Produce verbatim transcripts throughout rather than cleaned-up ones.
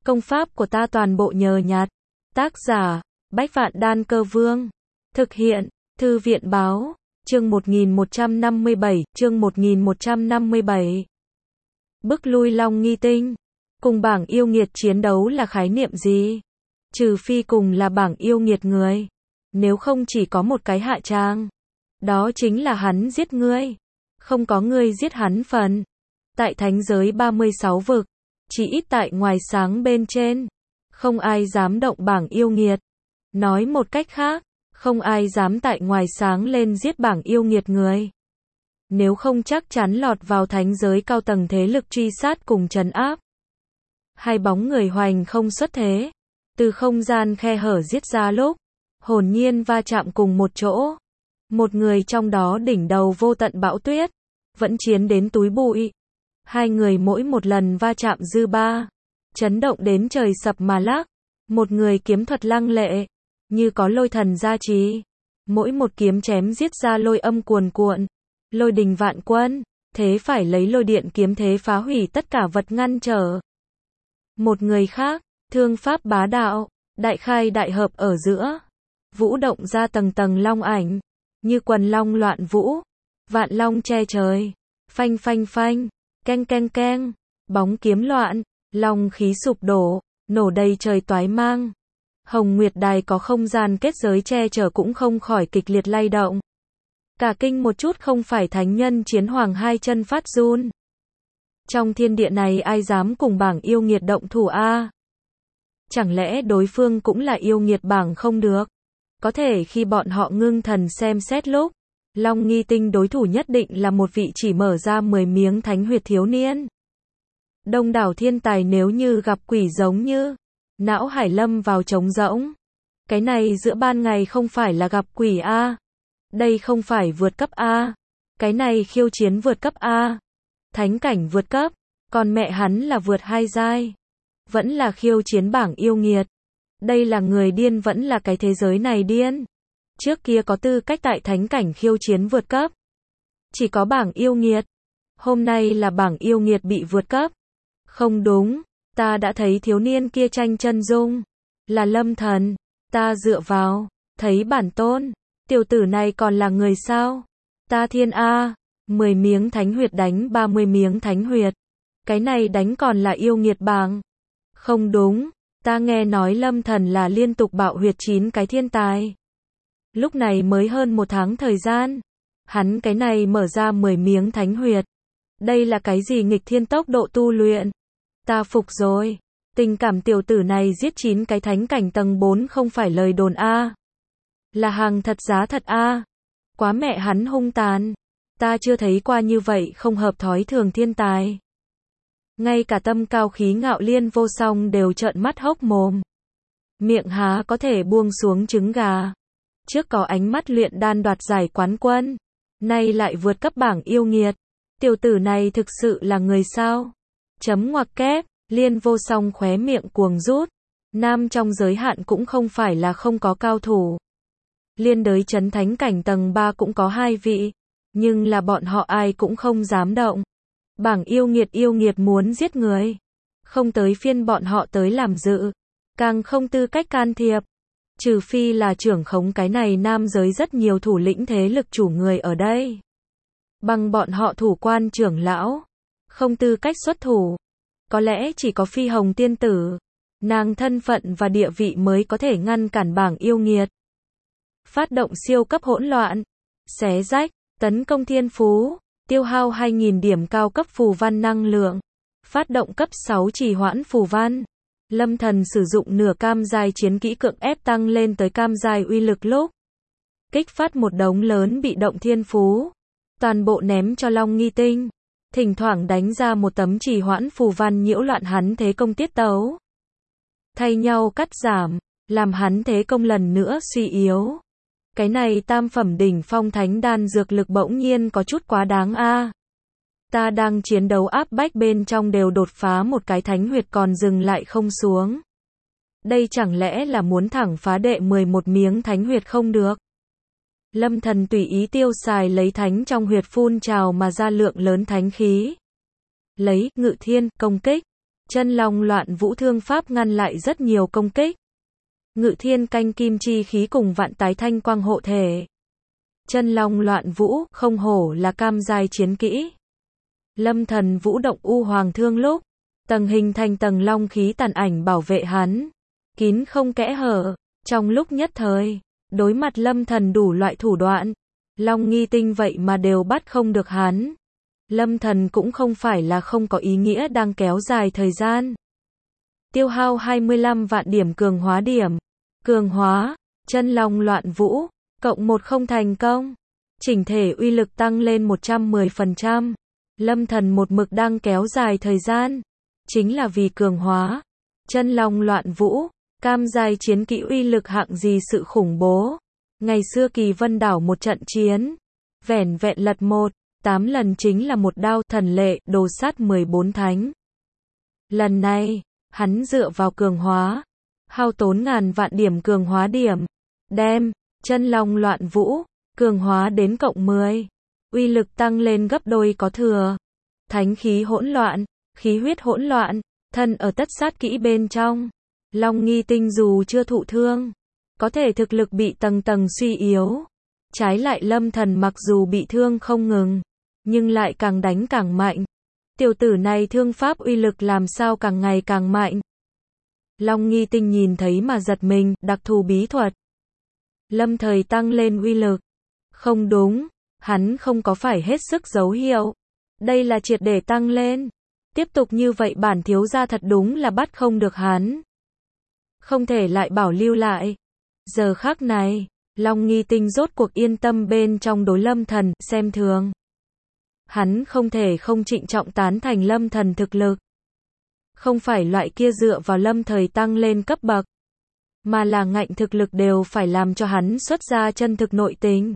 Công pháp của ta toàn bộ nhờ nhặt. Tác giả, Bách Vạn Đan Cơ Vương. Thực hiện, Thư viện Báo. Chương một nghìn một trăm năm mươi bảy, chương một nghìn một trăm năm mươi bảy. Bức lui Long Nghi Tinh. Cùng bảng yêu nghiệt chiến đấu là khái niệm gì? Trừ phi cùng là bảng yêu nghiệt người. Nếu không chỉ có một cái hạ trang. Đó chính là hắn giết ngươi. Không có ngươi giết hắn phần. Tại thánh giới ba mươi sáu vực. Chỉ ít tại ngoài sáng bên trên. Không ai dám động bảng yêu nghiệt. Nói một cách khác. Không ai dám tại ngoài sáng lên giết bảng yêu nghiệt người. Nếu không chắc chắn lọt vào thánh giới cao tầng thế lực truy sát cùng trấn áp. Hai bóng người hoành không xuất thế. Từ không gian khe hở giết ra lúc. Hồn nhiên va chạm cùng một chỗ. Một người trong đó đỉnh đầu vô tận bão tuyết. Vẫn chiến đến túi bụi. Hai người mỗi một lần va chạm dư ba. Chấn động đến trời sập mà lắc. Một người kiếm thuật lăng lệ. Như có lôi thần gia trì. Mỗi một kiếm chém giết ra lôi âm cuồn cuộn. Lôi đình vạn quân. Thế phải lấy lôi điện kiếm thế phá hủy tất cả vật ngăn trở. Một người khác. Thương pháp bá đạo. Đại khai đại hợp ở giữa. Vũ động ra tầng tầng long ảnh. Như quần long loạn vũ. Vạn long che trời. Phanh phanh phanh. Keng keng keng. Bóng kiếm loạn. Long khí sụp đổ. Nổ đầy trời toái mang. Hồng Nguyệt Đài có không gian kết giới che chở cũng không khỏi kịch liệt lay động. Cả kinh một chút không phải thánh nhân chiến hoàng hai chân phát run. Trong thiên địa này ai dám cùng bảng yêu nghiệt động thủ a? Chẳng lẽ đối phương cũng là yêu nghiệt bảng không được? Có thể khi bọn họ ngưng thần xem xét lúc, Long Nghi Tinh đối thủ nhất định là một vị chỉ mở ra mười miếng thánh huyệt thiếu niên. Đông đảo thiên tài nếu như gặp quỷ giống như não hải lâm vào trống rỗng. Cái này giữa ban ngày không phải là gặp quỷ a. Đây không phải vượt cấp a. Cái này khiêu chiến vượt cấp a. Thánh cảnh vượt cấp. Còn mẹ hắn là vượt hai giai. Vẫn là khiêu chiến bảng yêu nghiệt. Đây là người điên vẫn là cái thế giới này điên. Trước kia có tư cách tại thánh cảnh khiêu chiến vượt cấp. Chỉ có bảng yêu nghiệt. Hôm nay là bảng yêu nghiệt bị vượt cấp. Không đúng. Ta đã thấy thiếu niên kia tranh chân dung. Là Lâm Thần. Ta dựa vào. Thấy bản tôn. Tiểu tử này còn là người sao? Ta thiên A. mười miếng thánh huyệt đánh ba mươi miếng thánh huyệt. Cái này đánh còn là yêu nghiệt bảng. Không đúng. Ta nghe nói Lâm Thần là liên tục bạo huyệt chín cái thiên tài. Lúc này mới hơn một tháng thời gian. Hắn cái này mở ra mười miếng thánh huyệt. Đây là cái gì nghịch thiên tốc độ tu luyện? Ta phục rồi. Tình cảm tiểu tử này giết chín cái thánh cảnh tầng bốn không phải lời đồn a. Là hàng thật giá thật a. Quá mẹ hắn hung tàn. Ta chưa thấy qua như vậy không hợp thói thường thiên tài. Ngay cả tâm cao khí ngạo Liên Vô Song đều trợn mắt hốc mồm. Miệng há có thể buông xuống trứng gà. Trước có ánh mắt luyện đan đoạt giải quán quân. Nay lại vượt cấp bảng yêu nghiệt. Tiểu tử này thực sự là người sao? Chấm ngoặc kép, Liên Vô Song khóe miệng cuồng rút. Nam trong giới hạn cũng không phải là không có cao thủ. Liên đới chấn thánh cảnh tầng ba cũng có hai vị. Nhưng là bọn họ ai cũng không dám động. Bảng yêu nghiệt yêu nghiệt muốn giết người. Không tới phiên bọn họ tới làm dự. Càng không tư cách can thiệp. Trừ phi là trưởng khống cái này nam giới rất nhiều thủ lĩnh thế lực chủ người ở đây. Bằng bọn họ thủ quan trưởng lão. Không tư cách xuất thủ. Có lẽ chỉ có Phi Hồng tiên tử. Nàng thân phận và địa vị mới có thể ngăn cản bảng yêu nghiệt. Phát động siêu cấp hỗn loạn. Xé rách. Tấn công thiên phú. Tiêu hao hai nghìn điểm cao cấp phù văn năng lượng. Phát động cấp sáu trì hoãn phù văn. Lâm Thần sử dụng nửa cam giai chiến kỹ cưỡng ép tăng lên tới cam giai uy lực lúc. Kích phát một đống lớn bị động thiên phú. Toàn bộ ném cho Long Nghi Tinh. Thỉnh thoảng đánh ra một tấm trì hoãn phù văn nhiễu loạn hắn thế công tiết tấu. Thay nhau cắt giảm. Làm hắn thế công lần nữa suy yếu. Cái này tam phẩm đỉnh phong thánh đan dược lực bỗng nhiên có chút quá đáng a. Ta đang chiến đấu áp bách bên trong đều đột phá một cái thánh huyệt còn dừng lại không xuống. Đây chẳng lẽ là muốn thẳng phá đệ mười một miếng thánh huyệt không được? Lâm Thần tùy ý tiêu xài lấy thánh trong huyệt phun trào mà ra lượng lớn thánh khí. Lấy, ngự thiên, công kích. Chân long loạn vũ thương pháp ngăn lại rất nhiều công kích. Ngự thiên canh kim chi khí cùng vạn tái thanh quang hộ thể. Chân long loạn vũ, không hổ là cam giai chiến kỹ. Lâm thần vũ động u hoàng thương lúc, tầng hình thành tầng long khí tàn ảnh bảo vệ hắn, kín không kẽ hở, trong lúc nhất thời, đối mặt lâm thần đủ loại thủ đoạn, long nghi tinh vậy mà đều bắt không được hắn. Lâm thần cũng không phải là không có ý nghĩa đang kéo dài thời gian. Tiêu hao hai mươi lăm vạn điểm cường hóa điểm. Cường hóa, chân long loạn vũ, cộng một không thành công. Chỉnh thể uy lực tăng lên một trăm mười phần trăm. Lâm thần một mực đang kéo dài thời gian. Chính là vì cường hóa. Chân long loạn vũ, cam giai chiến kỹ uy lực hạng gì sự khủng bố. Ngày xưa Kỳ Vân đảo một trận chiến. Vẻn vẹn lật một, tám lần chính là một đao thần lệ đồ sát mười bốn thánh. Lần này, hắn dựa vào cường hóa. Hao tốn ngàn vạn điểm cường hóa điểm. Đem, chân long loạn vũ, cường hóa đến cộng mười. Uy lực tăng lên gấp đôi có thừa. Thánh khí hỗn loạn, khí huyết hỗn loạn, thân ở tất sát kỹ bên trong. Long nghi tinh dù chưa thụ thương, có thể thực lực bị tầng tầng suy yếu. Trái lại lâm thần mặc dù bị thương không ngừng, nhưng lại càng đánh càng mạnh. Tiểu tử này thương pháp uy lực làm sao càng ngày càng mạnh. Long nghi tinh nhìn thấy mà giật mình, đặc thù bí thuật. Lâm thời tăng lên uy lực. Không đúng, hắn không có phải hết sức dấu hiệu. Đây là triệt để tăng lên. Tiếp tục như vậy bản thiếu gia thật đúng là bắt không được hắn. Không thể lại bảo lưu lại. Giờ khắc này, Long nghi tinh rốt cuộc yên tâm bên trong đối lâm thần, xem thường. Hắn không thể không trịnh trọng tán thành lâm thần thực lực. Không phải loại kia dựa vào lâm thời tăng lên cấp bậc, mà là ngạnh thực lực đều phải làm cho hắn xuất ra chân thực nội tình.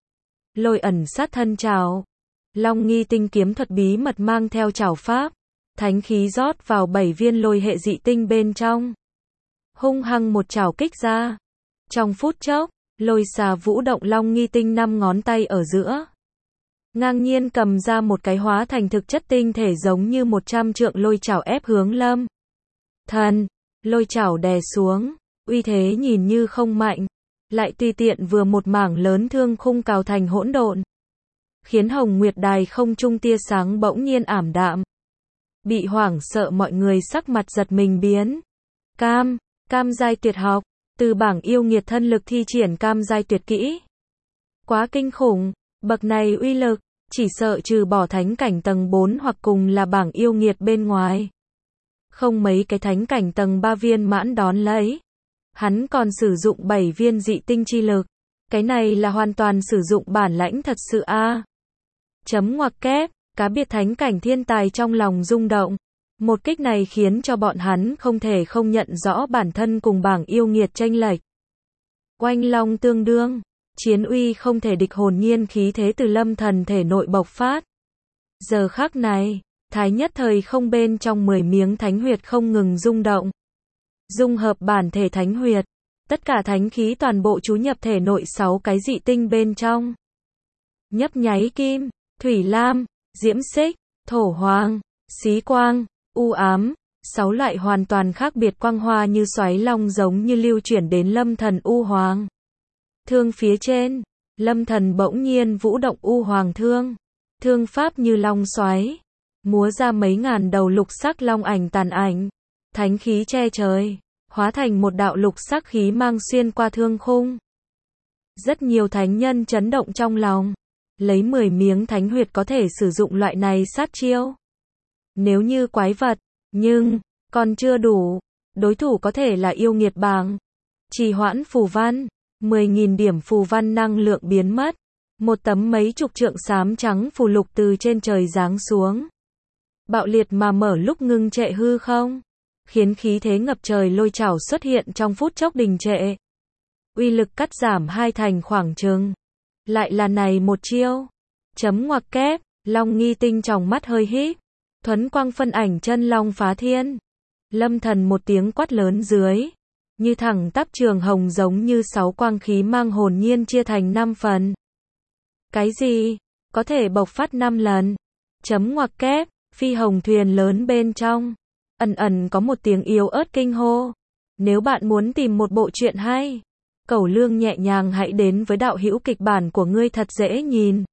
Lôi ẩn sát thân trảo. Long nghi tinh kiếm thuật bí mật mang theo trảo pháp. Thánh khí rót vào bảy viên lôi hệ dị tinh bên trong. Hung hăng một trảo kích ra. Trong phút chốc, lôi xà vũ động long nghi tinh năm ngón tay ở giữa. Ngang nhiên cầm ra một cái hóa thành thực chất tinh thể giống như một trăm trượng lôi chảo ép hướng lâm thần. Lôi chảo đè xuống, uy thế nhìn như không mạnh, lại tùy tiện vừa một mảng lớn thương khung cào thành hỗn độn, khiến hồng nguyệt đài không trung tia sáng bỗng nhiên ảm đạm. Bị hoảng sợ mọi người sắc mặt giật mình biến. Cam, cam giai tuyệt học, từ bảng yêu nghiệt thân lực thi triển cam giai tuyệt kỹ. Quá kinh khủng, bậc này uy lực, chỉ sợ trừ bỏ thánh cảnh tầng bốn hoặc cùng là bảng yêu nghiệt bên ngoài. Không mấy cái thánh cảnh tầng ba viên mãn đón lấy. Hắn còn sử dụng bảy viên dị tinh chi lực. Cái này là hoàn toàn sử dụng bản lãnh thật sự a. À. Chấm ngoặc kép, cá biệt thánh cảnh thiên tài trong lòng rung động. Một kích này khiến cho bọn hắn không thể không nhận rõ bản thân cùng bảng yêu nghiệt chênh lệch. Oanh long tương đương, chiến uy không thể địch hồn nhiên khí thế từ lâm thần thể nội bộc phát. Giờ khắc này, thái nhất thời không bên trong mười miếng thánh huyệt không ngừng rung động. Dung hợp bản thể thánh huyệt, tất cả thánh khí toàn bộ chú nhập thể nội sáu cái dị tinh bên trong. Nhấp nháy kim, thủy lam, diễm xích, thổ hoàng, xí quang, u ám, sáu loại hoàn toàn khác biệt quang hoa như xoáy long giống như lưu chuyển đến lâm thần u hoàng. Thương phía trên, lâm thần bỗng nhiên vũ động u hoàng thương. Thương pháp như long xoáy, múa ra mấy ngàn đầu lục sắc long ảnh tàn ảnh. Thánh khí che trời, hóa thành một đạo lục sắc khí mang xuyên qua thương khung. Rất nhiều thánh nhân chấn động trong lòng. Lấy mười miếng thánh huyệt có thể sử dụng loại này sát chiêu. Nếu như quái vật, nhưng, còn chưa đủ. Đối thủ có thể là yêu nghiệt bảng. Trì hoãn phù văn, mười nghìn điểm phù văn năng lượng biến mất. Một tấm mấy chục trượng xám trắng phù lục từ trên trời giáng xuống. Bạo liệt mà mở lúc ngưng trệ hư không. Khiến khí thế ngập trời lôi chảo xuất hiện trong phút chốc đình trệ. Uy lực cắt giảm hai thành khoảng chừng. Lại là này một chiêu. Chấm ngoặc kép, long nghi tinh trong mắt hơi híp. Thuấn quang phân ảnh chân long phá thiên. Lâm thần một tiếng quát lớn dưới. Như thẳng tắp trường hồng giống như sáu quang khí mang hồn nhiên chia thành năm phần. Cái gì? Có thể bộc phát năm lần. Chấm ngoặc kép, phi hồng thuyền lớn bên trong. Ẩn ẩn có một tiếng yếu ớt kinh hô. Nếu bạn muốn tìm một bộ truyện hay, cẩu lương nhẹ nhàng hãy đến với đạo hữu kịch bản của ngươi thật dễ nhìn.